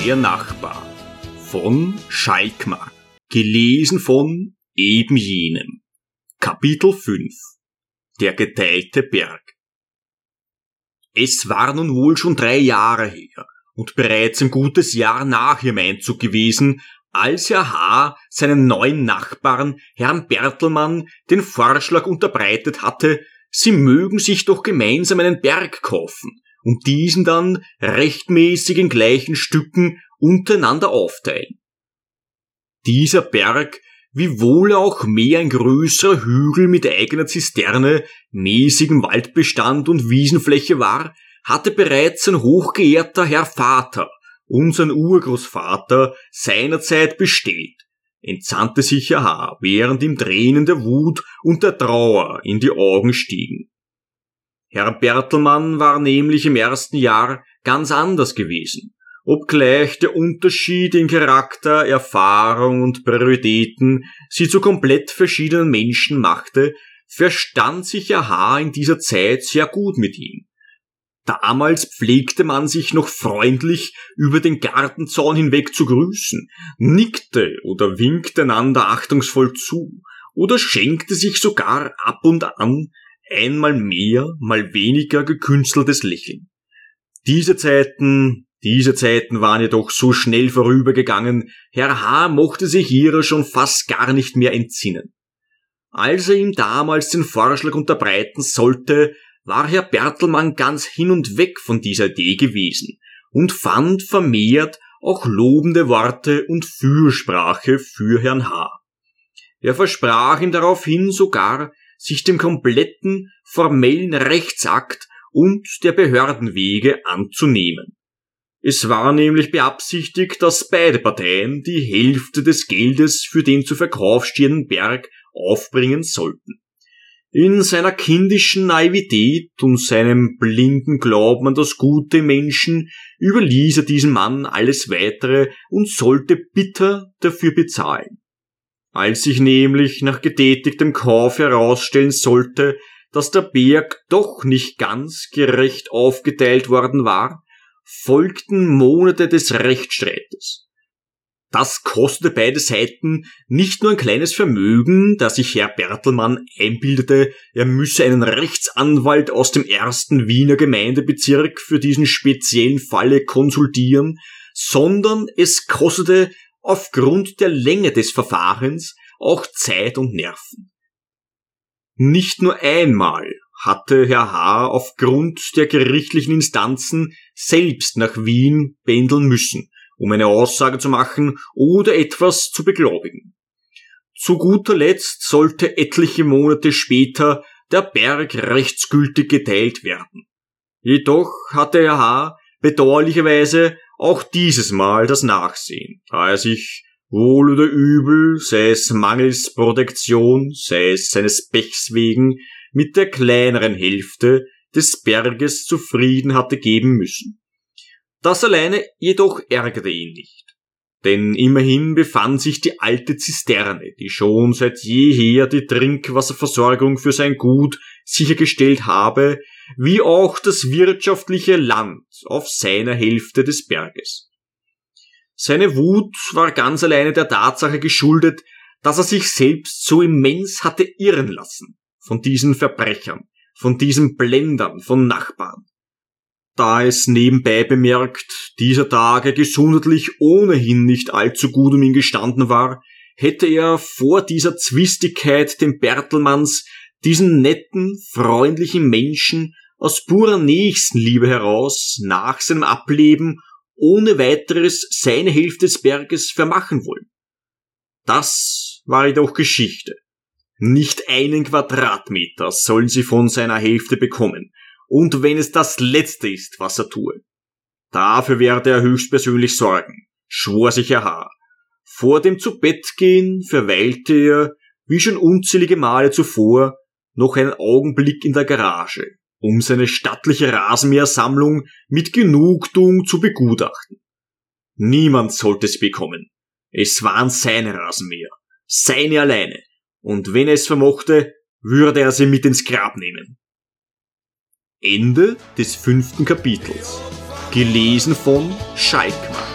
neuer Nachbar von Schalkmar, gelesen von eben jenem. Kapitel 5 Der geteilte Berg. Es war nun wohl schon 3 Jahre her und bereits ein gutes Jahr nach ihrem Einzug gewesen, als Herr H. seinen neuen Nachbarn, Herrn Bertelmann, den Vorschlag unterbreitet hatte, sie mögen sich doch gemeinsam einen Berg kaufen und diesen dann rechtmäßig in gleichen Stücken untereinander aufteilen. Dieser Berg, wiewohl auch mehr ein größerer Hügel mit eigener Zisterne, mäßigem Waldbestand und Wiesenfläche war, hatte bereits ein hochgeehrter Herr Vater, unseren Urgroßvater, seinerzeit bestellt, entsandte sich Herr H., während ihm Tränen der Wut und der Trauer in die Augen stiegen. Herr Bertelmann war nämlich im ersten Jahr ganz anders gewesen, obgleich der Unterschied in Charakter, Erfahrung und Prioritäten sie zu komplett verschiedenen Menschen machte, verstand sich Herr H. in dieser Zeit sehr gut mit ihm. Damals pflegte man sich noch freundlich über den Gartenzaun hinweg zu grüßen, nickte oder winkte einander achtungsvoll zu oder schenkte sich sogar ab und an einmal mehr, mal weniger gekünsteltes Lächeln. Diese Zeiten waren jedoch so schnell vorübergegangen, Herr H. mochte sich ihrer schon fast gar nicht mehr entsinnen. Als er ihm damals den Vorschlag unterbreiten sollte, war Herr Bertelmann ganz hin und weg von dieser Idee gewesen und fand vermehrt auch lobende Worte und Fürsprache für Herrn H. Er versprach ihm daraufhin sogar, sich dem kompletten formellen Rechtsakt und der Behördenwege anzunehmen. Es war nämlich beabsichtigt, dass beide Parteien die Hälfte des Geldes für den zu Verkauf stehenden Berg aufbringen sollten. In seiner kindischen Naivität und seinem blinden Glauben an das Gute im Menschen überließ er diesem Mann alles Weitere und sollte bitter dafür bezahlen. Als sich nämlich nach getätigtem Kauf herausstellen sollte, dass der Berg doch nicht ganz gerecht aufgeteilt worden war, folgten Monate des Rechtsstreites. Das kostete beide Seiten nicht nur ein kleines Vermögen, da sich Herr Bertelmann einbildete, er müsse einen Rechtsanwalt aus dem 1. Wiener Gemeindebezirk für diesen speziellen Falle konsultieren, sondern es kostete aufgrund der Länge des Verfahrens auch Zeit und Nerven. Nicht nur einmal hatte Herr H. aufgrund der gerichtlichen Instanzen selbst nach Wien pendeln müssen, um eine Aussage zu machen oder etwas zu beglaubigen. Zu guter Letzt sollte etliche Monate später der Berg rechtsgültig geteilt werden. Jedoch hatte Herr H. bedauerlicherweise auch dieses Mal das Nachsehen, da er sich wohl oder übel, sei es mangels Protektion, sei es seines Pechs wegen, mit der kleineren Hälfte des Berges zufrieden hatte geben müssen. Das alleine jedoch ärgerte ihn nicht, denn immerhin befand sich die alte Zisterne, die schon seit jeher die Trinkwasserversorgung für sein Gut sichergestellt habe, wie auch das wirtschaftliche Land auf seiner Hälfte des Berges. Seine Wut war ganz alleine der Tatsache geschuldet, dass er sich selbst so immens hatte irren lassen von diesen Verbrechern, von diesen Blendern von Nachbarn. Da es nebenbei bemerkt dieser Tage gesundheitlich ohnehin nicht allzu gut um ihn gestanden war, hätte er vor dieser Zwistigkeit den Bertelmanns, diesen netten, freundlichen Menschen aus purer Nächstenliebe heraus nach seinem Ableben ohne weiteres seine Hälfte des Berges vermachen wollen. Das war jedoch Geschichte. Nicht einen Quadratmeter sollen sie von seiner Hälfte bekommen, und wenn es das Letzte ist, was er tue. Dafür werde er höchstpersönlich sorgen, schwor sich Herr H. Vor dem Zubettgehen verweilte er, wie schon unzählige Male zuvor, noch einen Augenblick in der Garage, um seine stattliche Rasenmähersammlung mit Genugtuung zu begutachten. Niemand sollte sie bekommen. Es waren seine Rasenmäher, seine alleine, und wenn er es vermochte, würde er sie mit ins Grab nehmen. Ende des 5. Kapitels. Gelesen von Schalkmar.